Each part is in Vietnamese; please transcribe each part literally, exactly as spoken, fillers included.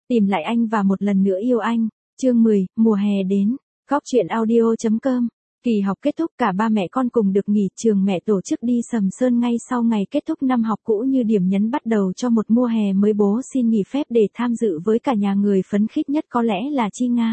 Tìm lại anh và một lần nữa yêu anh. Chương mười, mùa hè đến. Góc truyện audio chấm com. Kỳ học kết thúc, cả ba mẹ con cùng được nghỉ trường, mẹ tổ chức đi Sầm Sơn ngay sau ngày kết thúc năm học cũ như điểm nhấn bắt đầu cho một mùa hè mới. Bố xin nghỉ phép để tham dự với cả nhà, người phấn khích nhất có lẽ là Chi Nga.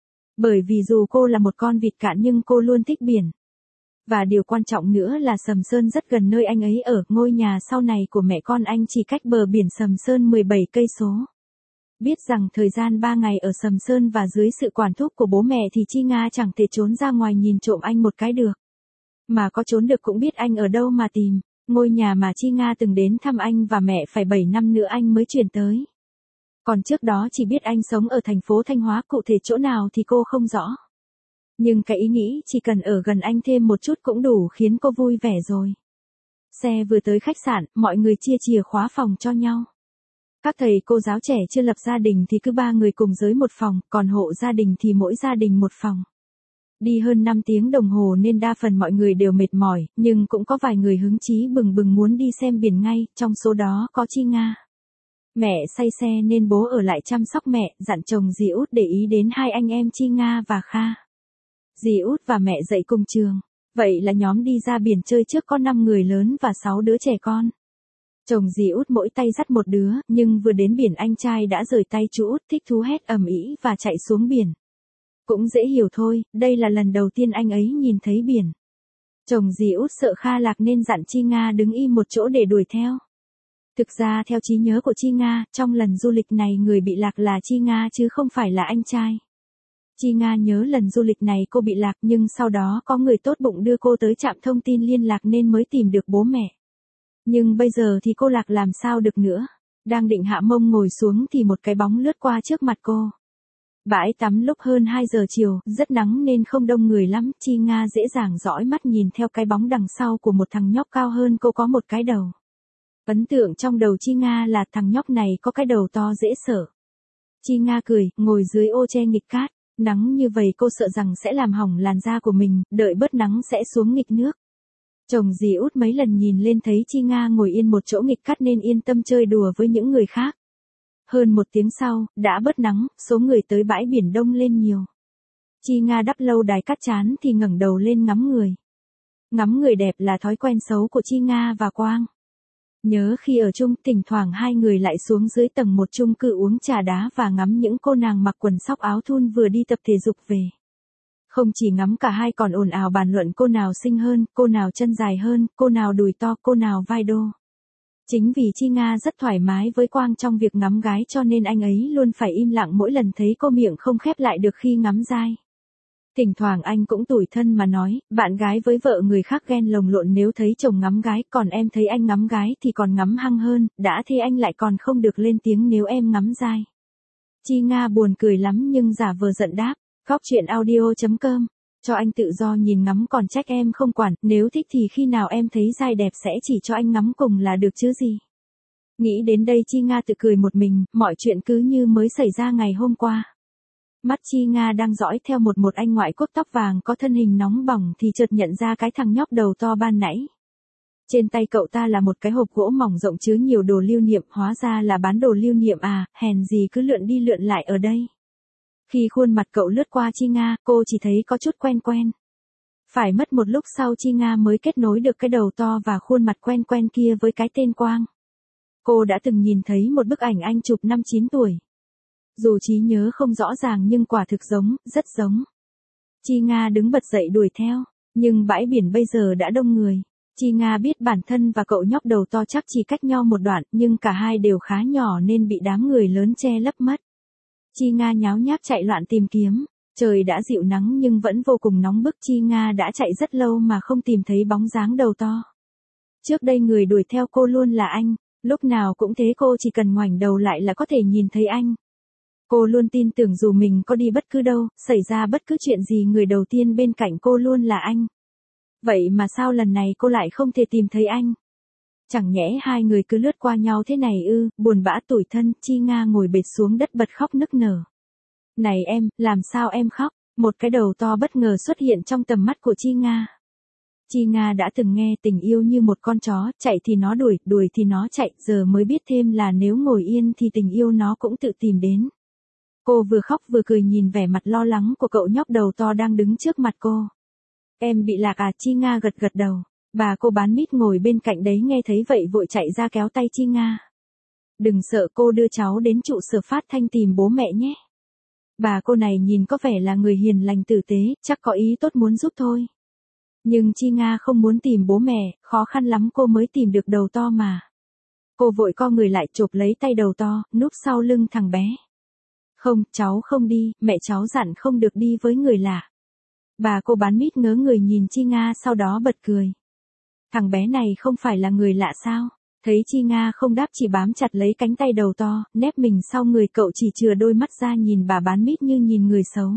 Bởi vì dù cô là một con vịt cạn nhưng cô luôn thích biển. Và điều quan trọng nữa là Sầm Sơn rất gần nơi anh ấy ở, ngôi nhà sau này của mẹ con anh chỉ cách bờ biển Sầm Sơn mười bảy cây số. Biết rằng thời gian ba ngày ở Sầm Sơn và dưới sự quản thúc của bố mẹ thì Chi Nga chẳng thể trốn ra ngoài nhìn trộm anh một cái được. Mà có trốn được cũng biết anh ở đâu mà tìm. Ngôi nhà mà Chi Nga từng đến thăm anh và mẹ phải bảy năm nữa anh mới chuyển tới. Còn trước đó chỉ biết anh sống ở thành phố Thanh Hóa, cụ thể chỗ nào thì cô không rõ. Nhưng cái ý nghĩ chỉ cần ở gần anh thêm một chút cũng đủ khiến cô vui vẻ rồi. Xe vừa tới khách sạn, mọi người chia chìa khóa phòng cho nhau. Các thầy cô giáo trẻ chưa lập gia đình thì cứ ba người cùng dưới một phòng, còn hộ gia đình thì mỗi gia đình một phòng. Đi hơn năm tiếng đồng hồ nên đa phần mọi người đều mệt mỏi, nhưng cũng có vài người hứng chí bừng bừng muốn đi xem biển ngay, trong số đó có Chi Nga. Mẹ say xe nên bố ở lại chăm sóc mẹ, dặn chồng dì Út để ý đến hai anh em Chi Nga và Kha. Dì Út và mẹ dạy cùng trường, vậy là nhóm đi ra biển chơi trước có năm người lớn và sáu đứa trẻ con. Chồng dì Út mỗi tay dắt một đứa, nhưng vừa đến biển anh trai đã rời tay chú Út, thích thú hét ầm ĩ và chạy xuống biển. Cũng dễ hiểu thôi, đây là lần đầu tiên anh ấy nhìn thấy biển. Chồng dì Út sợ Kha lạc nên dặn Chi Nga đứng im một chỗ để đuổi theo. Thực ra theo trí nhớ của Chi Nga, trong lần du lịch này người bị lạc là Chi Nga chứ không phải là anh trai. Chi Nga nhớ lần du lịch này cô bị lạc nhưng sau đó có người tốt bụng đưa cô tới trạm thông tin liên lạc nên mới tìm được bố mẹ. Nhưng bây giờ thì cô lạc làm sao được nữa. Đang định hạ mông ngồi xuống thì một cái bóng lướt qua trước mặt cô. Bãi tắm lúc hơn hai giờ chiều, rất nắng nên không đông người lắm. Chi Nga dễ dàng dõi mắt nhìn theo cái bóng đằng sau của một thằng nhóc cao hơn cô có một cái đầu. Ấn tượng trong đầu Chi Nga là thằng nhóc này có cái đầu to dễ sợ. Chi Nga cười, ngồi dưới ô che nghịch cát. Nắng như vậy cô sợ rằng sẽ làm hỏng làn da của mình, đợi bớt nắng sẽ xuống nghịch nước. Chồng dì Út mấy lần nhìn lên thấy Chi Nga ngồi yên một chỗ nghịch cát nên yên tâm chơi đùa với những người khác. Hơn một tiếng sau, đã bớt nắng, số người tới bãi biển đông lên nhiều. Chi Nga đắp lâu đài cát chán thì ngẩng đầu lên ngắm người. Ngắm người đẹp là thói quen xấu của Chi Nga và Quang. Nhớ khi ở chung, thỉnh thoảng hai người lại xuống dưới tầng một chung cư uống trà đá và ngắm những cô nàng mặc quần sóc áo thun vừa đi tập thể dục về. Không chỉ ngắm, cả hai còn ồn ào bàn luận cô nào xinh hơn, cô nào chân dài hơn, cô nào đùi to, cô nào vai đô. Chính vì Chi Nga rất thoải mái với Quang trong việc ngắm gái cho nên anh ấy luôn phải im lặng mỗi lần thấy cô miệng không khép lại được khi ngắm giai. Thỉnh thoảng anh cũng tủi thân mà nói, bạn gái với vợ người khác ghen lồng lộn nếu thấy chồng ngắm gái, còn em thấy anh ngắm gái thì còn ngắm hăng hơn, đã thế anh lại còn không được lên tiếng nếu em ngắm giai. Chi Nga buồn cười lắm nhưng giả vờ giận đáp, góc truyện audio chấm com, cho anh tự do nhìn ngắm còn trách em không quản, nếu thích thì khi nào em thấy giai đẹp sẽ chỉ cho anh ngắm cùng là được chứ gì. Nghĩ đến đây Chi Nga tự cười một mình, mọi chuyện cứ như mới xảy ra ngày hôm qua. Mắt Chi Nga đang dõi theo một một anh ngoại quốc tóc vàng có thân hình nóng bỏng thì chợt nhận ra cái thằng nhóc đầu to ban nãy. Trên tay cậu ta là một cái hộp gỗ mỏng rộng chứa nhiều đồ lưu niệm, hóa ra là bán đồ lưu niệm à, hèn gì cứ lượn đi lượn lại ở đây. Khi khuôn mặt cậu lướt qua Chi Nga, cô chỉ thấy có chút quen quen. Phải mất một lúc sau Chi Nga mới kết nối được cái đầu to và khuôn mặt quen quen kia với cái tên Quang. Cô đã từng nhìn thấy một bức ảnh anh chụp năm chín tuổi. Dù trí nhớ không rõ ràng nhưng quả thực giống, rất giống. Chi Nga đứng bật dậy đuổi theo, nhưng bãi biển bây giờ đã đông người. Chi Nga biết bản thân và cậu nhóc đầu to chắc chỉ cách nhau một đoạn, nhưng cả hai đều khá nhỏ nên bị đám người lớn che lấp mất. Chi Nga nháo nhác chạy loạn tìm kiếm, trời đã dịu nắng nhưng vẫn vô cùng nóng bức. Chi Nga đã chạy rất lâu mà không tìm thấy bóng dáng đầu to. Trước đây người đuổi theo cô luôn là anh, lúc nào cũng thế, cô chỉ cần ngoảnh đầu lại là có thể nhìn thấy anh. Cô luôn tin tưởng dù mình có đi bất cứ đâu, xảy ra bất cứ chuyện gì người đầu tiên bên cạnh cô luôn là anh. Vậy mà sao lần này cô lại không thể tìm thấy anh? Chẳng nhẽ hai người cứ lướt qua nhau thế này ư? Buồn bã tủi thân, Chi Nga ngồi bệt xuống đất bật khóc nức nở. Này em, làm sao em khóc? Một cái đầu to bất ngờ xuất hiện trong tầm mắt của Chi Nga. Chi Nga đã từng nghe tình yêu như một con chó, chạy thì nó đuổi, đuổi thì nó chạy, giờ mới biết thêm là nếu ngồi yên thì tình yêu nó cũng tự tìm đến. Cô vừa khóc vừa cười nhìn vẻ mặt lo lắng của cậu nhóc đầu to đang đứng trước mặt cô. Em bị lạc à? Chi Nga gật gật đầu. Bà cô bán mít ngồi bên cạnh đấy nghe thấy vậy vội chạy ra kéo tay Chi Nga. Đừng sợ, cô đưa cháu đến trụ sở phát thanh tìm bố mẹ nhé. Bà cô này nhìn có vẻ là người hiền lành tử tế, chắc có ý tốt muốn giúp thôi. Nhưng Chi Nga không muốn tìm bố mẹ, khó khăn lắm cô mới tìm được đầu to mà. Cô vội co người lại chộp lấy tay đầu to, núp sau lưng thằng bé. Không, cháu không đi, mẹ cháu dặn không được đi với người lạ. Bà cô bán mít ngớ người nhìn Chi Nga sau đó bật cười. Thằng bé này không phải là người lạ sao? Thấy Chi Nga không đáp chỉ bám chặt lấy cánh tay đầu to, nép mình sau người cậu chỉ chừa đôi mắt ra nhìn bà bán mít như nhìn người xấu.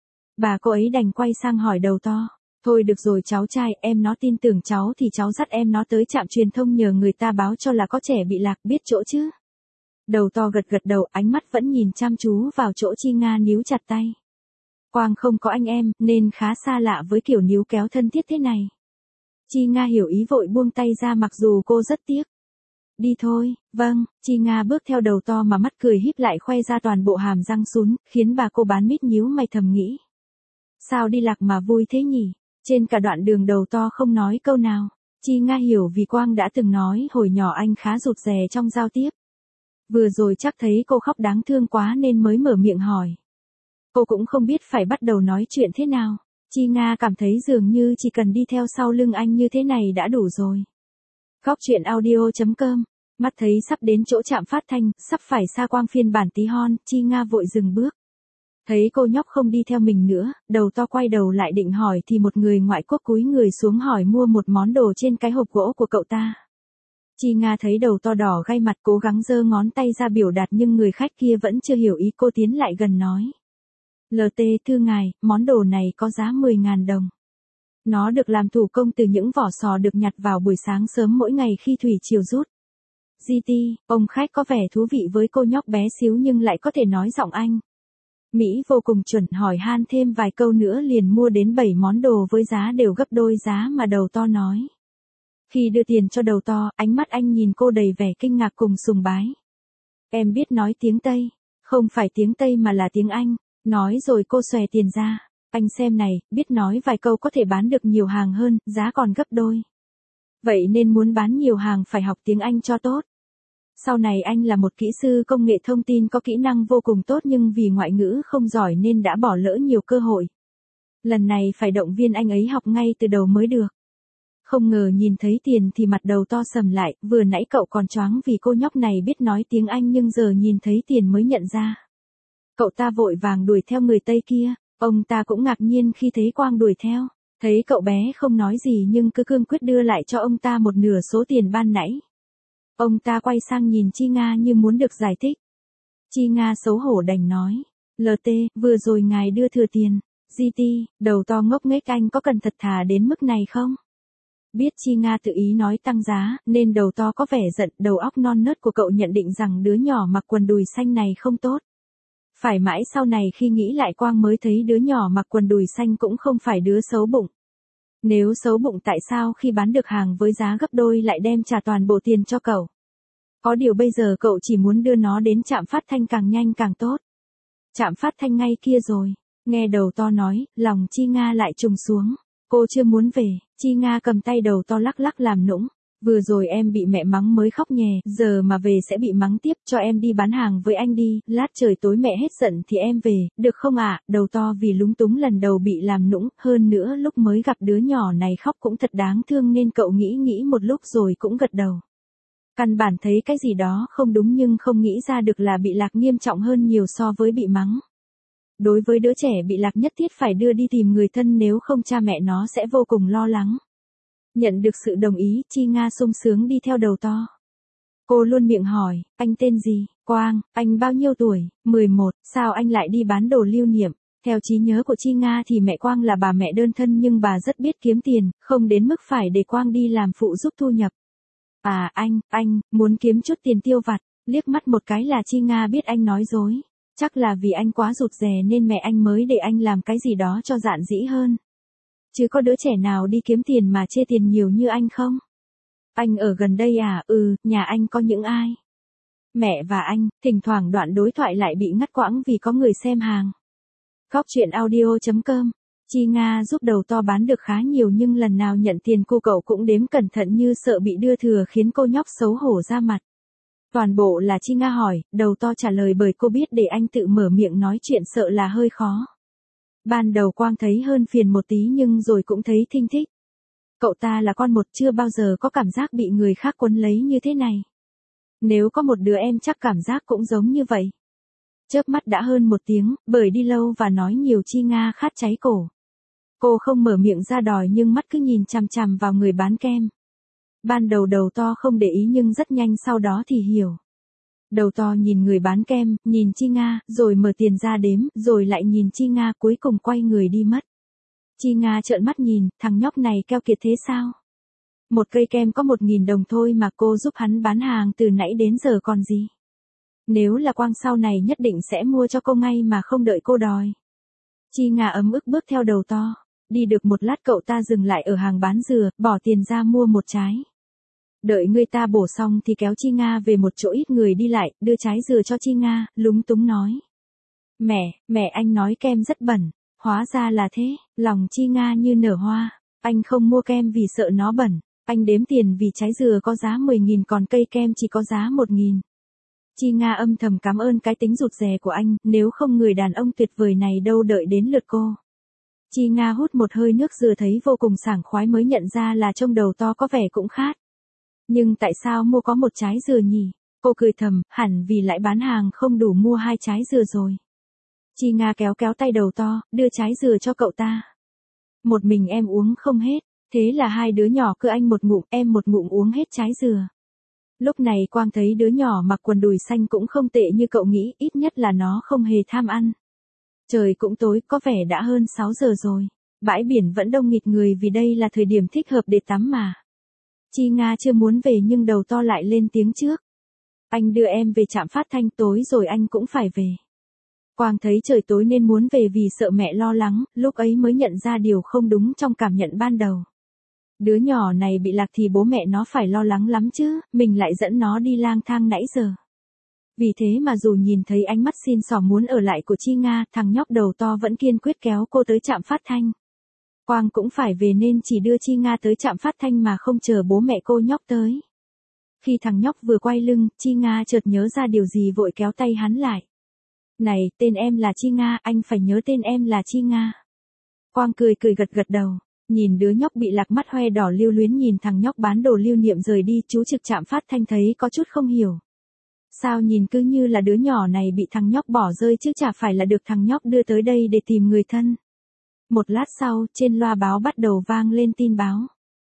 Bà cô ấy đành quay sang hỏi đầu to. Thôi được rồi cháu trai, em nó tin tưởng cháu thì cháu dắt em nó tới trạm truyền thông nhờ người ta báo cho là có trẻ bị lạc, biết chỗ chứ? Đầu to gật gật đầu, ánh mắt vẫn nhìn chăm chú vào chỗ Chi Nga níu chặt tay. Quang không có anh em, nên khá xa lạ với kiểu níu kéo thân thiết thế này. Chi Nga hiểu ý vội buông tay ra mặc dù cô rất tiếc. Đi thôi, vâng, Chi Nga bước theo đầu to mà mắt cười híp lại khoe ra toàn bộ hàm răng sún, khiến bà cô bán mít nhíu mày thầm nghĩ. Sao đi lạc mà vui thế nhỉ? Trên cả đoạn đường đầu to không nói câu nào. Chi Nga hiểu vì Quang đã từng nói hồi nhỏ anh khá rụt rè trong giao tiếp. Vừa rồi chắc thấy cô khóc đáng thương quá nên mới mở miệng hỏi. Cô cũng không biết phải bắt đầu nói chuyện thế nào. Chi Nga cảm thấy dường như chỉ cần đi theo sau lưng anh như thế này đã đủ rồi. Góc truyện audio chấm com. Mắt thấy sắp đến chỗ trạm phát thanh, sắp phải xa Quang phiên bản tí hon, Chi Nga vội dừng bước. Thấy cô nhóc không đi theo mình nữa, đầu to quay đầu lại định hỏi thì một người ngoại quốc cúi người xuống hỏi mua một món đồ trên cái hộp gỗ của cậu ta. Chi Nga thấy đầu to đỏ gai mặt cố gắng giơ ngón tay ra biểu đạt nhưng người khách kia vẫn chưa hiểu ý cô tiến lại gần nói. lờ tê thưa ngài, món đồ này có giá mười nghìn đồng. Nó được làm thủ công từ những vỏ sò được nhặt vào buổi sáng sớm mỗi ngày khi thủy triều rút. giê tê, ông khách có vẻ thú vị với cô nhóc bé xíu nhưng lại có thể nói giọng Anh. Mỹ vô cùng chuẩn, hỏi han thêm vài câu nữa liền mua đến bảy món đồ với giá đều gấp đôi giá mà đầu to nói. Khi đưa tiền cho đầu to, ánh mắt anh nhìn cô đầy vẻ kinh ngạc cùng sùng bái. Em biết nói tiếng Tây, không phải tiếng Tây mà là tiếng Anh, nói rồi cô xòe tiền ra. Anh xem này, biết nói vài câu có thể bán được nhiều hàng hơn, giá còn gấp đôi. Vậy nên muốn bán nhiều hàng phải học tiếng Anh cho tốt. Sau này anh là một kỹ sư công nghệ thông tin có kỹ năng vô cùng tốt nhưng vì ngoại ngữ không giỏi nên đã bỏ lỡ nhiều cơ hội. Lần này phải động viên anh ấy học ngay từ đầu mới được. Không ngờ nhìn thấy tiền thì mặt đầu to sầm lại, vừa nãy cậu còn choáng vì cô nhóc này biết nói tiếng Anh nhưng giờ nhìn thấy tiền mới nhận ra. Cậu ta vội vàng đuổi theo người Tây kia, ông ta cũng ngạc nhiên khi thấy Quang đuổi theo. Thấy cậu bé không nói gì nhưng cứ cương quyết đưa lại cho ông ta một nửa số tiền ban nãy. Ông ta quay sang nhìn Chi Nga như muốn được giải thích. Chi Nga xấu hổ đành nói. lờ tê, vừa rồi ngài đưa thừa tiền. giê tê, đầu to ngốc nghếch anh có cần thật thà đến mức này không? Biết Chi Nga tự ý nói tăng giá, nên đầu to có vẻ giận, đầu óc non nớt của cậu nhận định rằng đứa nhỏ mặc quần đùi xanh này không tốt. Phải mãi sau này khi nghĩ lại Quang mới thấy đứa nhỏ mặc quần đùi xanh cũng không phải đứa xấu bụng. Nếu xấu bụng tại sao khi bán được hàng với giá gấp đôi lại đem trả toàn bộ tiền cho cậu? Có điều bây giờ cậu chỉ muốn đưa nó đến trạm phát thanh càng nhanh càng tốt. Trạm phát thanh ngay kia rồi. Nghe đầu to nói, lòng Chi Nga lại trùng xuống. Cô chưa muốn về, Chi Nga cầm tay đầu to lắc lắc làm nũng. Vừa rồi em bị mẹ mắng mới khóc nhè, giờ mà về sẽ bị mắng tiếp, cho em đi bán hàng với anh đi, lát trời tối mẹ hết giận thì em về, được không ạ? À? Đầu to vì lúng túng lần đầu bị làm nũng, hơn nữa lúc mới gặp đứa nhỏ này khóc cũng thật đáng thương nên cậu nghĩ nghĩ một lúc rồi cũng gật đầu. Căn bản thấy cái gì đó không đúng nhưng không nghĩ ra được là bị lạc nghiêm trọng hơn nhiều so với bị mắng. Đối với đứa trẻ bị lạc nhất thiết phải đưa đi tìm người thân nếu không cha mẹ nó sẽ vô cùng lo lắng. Nhận được sự đồng ý, Chi Nga sung sướng đi theo đầu to. Cô luôn miệng hỏi, anh tên gì? Quang, anh bao nhiêu tuổi? mười một, sao anh lại đi bán đồ lưu niệm? Theo trí nhớ của Chi Nga thì mẹ Quang là bà mẹ đơn thân nhưng bà rất biết kiếm tiền, không đến mức phải để Quang đi làm phụ giúp thu nhập. À anh, anh, muốn kiếm chút tiền tiêu vặt, liếc mắt một cái là Chi Nga biết anh nói dối. Chắc là vì anh quá rụt rè nên mẹ anh mới để anh làm cái gì đó cho dạn dĩ hơn. Chứ có đứa trẻ nào đi kiếm tiền mà chê tiền nhiều như anh không? Anh ở gần đây à? Ừ, nhà anh có những ai? Mẹ và anh, thỉnh thoảng đoạn đối thoại lại bị ngắt quãng vì có người xem hàng. Góc truyện audio chấm com. Chi Nga giúp đầu to bán được khá nhiều nhưng lần nào nhận tiền cô cậu cũng đếm cẩn thận như sợ bị đưa thừa khiến cô nhóc xấu hổ ra mặt. Toàn bộ là Chi Nga hỏi, đầu to trả lời bởi cô biết để anh tự mở miệng nói chuyện sợ là hơi khó. Ban đầu Quang thấy hơn phiền một tí nhưng rồi cũng thấy thinh thích. Cậu ta là con một chưa bao giờ có cảm giác bị người khác quấn lấy như thế này. Nếu có một đứa em chắc cảm giác cũng giống như vậy. Chớp mắt đã hơn một tiếng, bởi đi lâu và nói nhiều Chi Nga khát cháy cổ. Cô không mở miệng ra đòi nhưng mắt cứ nhìn chằm chằm vào người bán kem. Ban đầu đầu to không để ý nhưng rất nhanh sau đó thì hiểu. Đầu to nhìn người bán kem, nhìn Chi Nga, rồi mở tiền ra đếm, rồi lại nhìn Chi Nga cuối cùng quay người đi mất. Chi Nga trợn mắt nhìn, thằng nhóc này keo kiệt thế sao? Một cây kem có một nghìn đồng thôi mà cô giúp hắn bán hàng từ nãy đến giờ còn gì. Nếu là Quang sau này nhất định sẽ mua cho cô ngay mà không đợi cô đòi. Chi Nga ấm ức bước theo đầu to. Đi được một lát cậu ta dừng lại ở hàng bán dừa, bỏ tiền ra mua một trái. Đợi người ta bổ xong thì kéo Chi Nga về một chỗ ít người đi lại, đưa trái dừa cho Chi Nga, lúng túng nói. Mẹ, mẹ anh nói kem rất bẩn, hóa ra là thế, lòng Chi Nga như nở hoa. Anh không mua kem vì sợ nó bẩn, anh đếm tiền vì trái dừa có giá mười nghìn còn cây kem chỉ có giá một nghìn. Chi Nga âm thầm cảm ơn cái tính rụt rè của anh, nếu không người đàn ông tuyệt vời này đâu đợi đến lượt cô. Chi Nga hút một hơi nước dừa thấy vô cùng sảng khoái mới nhận ra là trông đầu to có vẻ cũng khát. Nhưng tại sao mua có một trái dừa nhỉ? Cô cười thầm, hẳn vì lại bán hàng không đủ mua hai trái dừa rồi. Chi Nga kéo kéo tay đầu to, đưa trái dừa cho cậu ta. Một mình em uống không hết, thế là hai đứa nhỏ cứ anh một ngụm, em một ngụm uống hết trái dừa. Lúc này Quang thấy đứa nhỏ mặc quần đùi xanh cũng không tệ như cậu nghĩ, ít nhất là nó không hề tham ăn. Trời cũng tối, có vẻ đã hơn sáu giờ rồi. Bãi biển vẫn đông nghịt người vì đây là thời điểm thích hợp để tắm mà. Chi Nga chưa muốn về nhưng đầu to lại lên tiếng trước. Anh đưa em về trạm phát thanh, tối rồi anh cũng phải về. Quang thấy trời tối nên muốn về vì sợ mẹ lo lắng, lúc ấy mới nhận ra điều không đúng trong cảm nhận ban đầu. Đứa nhỏ này bị lạc thì bố mẹ nó phải lo lắng lắm chứ, mình lại dẫn nó đi lang thang nãy giờ. Vì thế mà dù nhìn thấy ánh mắt xin xỏ muốn ở lại của Chi Nga, thằng nhóc đầu to vẫn kiên quyết kéo cô tới trạm phát thanh. Quang cũng phải về nên chỉ đưa Chi Nga tới trạm phát thanh mà không chờ bố mẹ cô nhóc tới. Khi thằng nhóc vừa quay lưng, Chi Nga chợt nhớ ra điều gì vội kéo tay hắn lại. Này, tên em là Chi Nga, anh phải nhớ tên em là Chi Nga. Quang cười cười gật gật đầu, nhìn đứa nhóc bị lạc mắt hoe đỏ lưu luyến nhìn thằng nhóc bán đồ lưu niệm rời đi, chú trực trạm phát thanh thấy có chút không hiểu. Sao nhìn cứ như là đứa nhỏ này bị thằng nhóc bỏ rơi chứ chả phải là được thằng nhóc đưa tới đây để tìm người thân. Một lát sau, trên loa báo bắt đầu vang lên tin báo.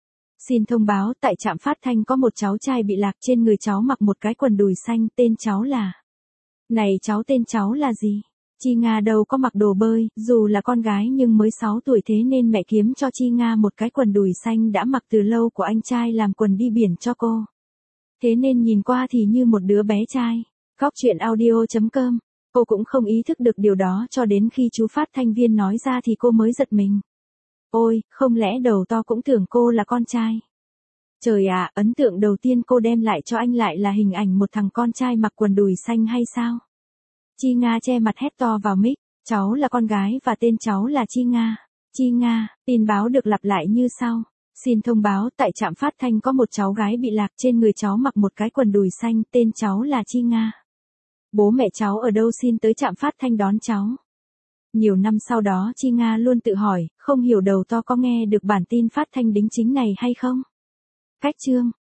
Xin thông báo, tại trạm phát thanh có một cháu trai bị lạc, trên người cháu mặc một cái quần đùi xanh, tên cháu là... Này cháu tên cháu là gì? Chi Nga đâu có mặc đồ bơi, dù là con gái nhưng mới sáu tuổi thế nên mẹ kiếm cho Chi Nga một cái quần đùi xanh đã mặc từ lâu của anh trai làm quần đi biển cho cô. Thế nên nhìn qua thì như một đứa bé trai. Góc truyện audio chấm com. Cô cũng không ý thức được điều đó cho đến khi chú phát thanh viên nói ra thì cô mới giật mình. Ôi, không lẽ đầu to cũng tưởng cô là con trai? Trời ạ, ấn tượng đầu tiên cô đem lại cho anh lại là hình ảnh một thằng con trai mặc quần đùi xanh hay sao? Chi Nga che mặt hét to vào mic, cháu là con gái và tên cháu là Chi Nga. Chi Nga, tin báo được lặp lại như sau. Xin thông báo, tại trạm phát thanh có một cháu gái bị lạc, trên người cháu mặc một cái quần đùi xanh, tên cháu là Chi Nga. Bố mẹ cháu ở đâu xin tới trạm phát thanh đón cháu. Nhiều năm sau đó Chi Nga luôn tự hỏi, không hiểu đầu to có nghe được bản tin phát thanh đính chính này hay không? Cách chương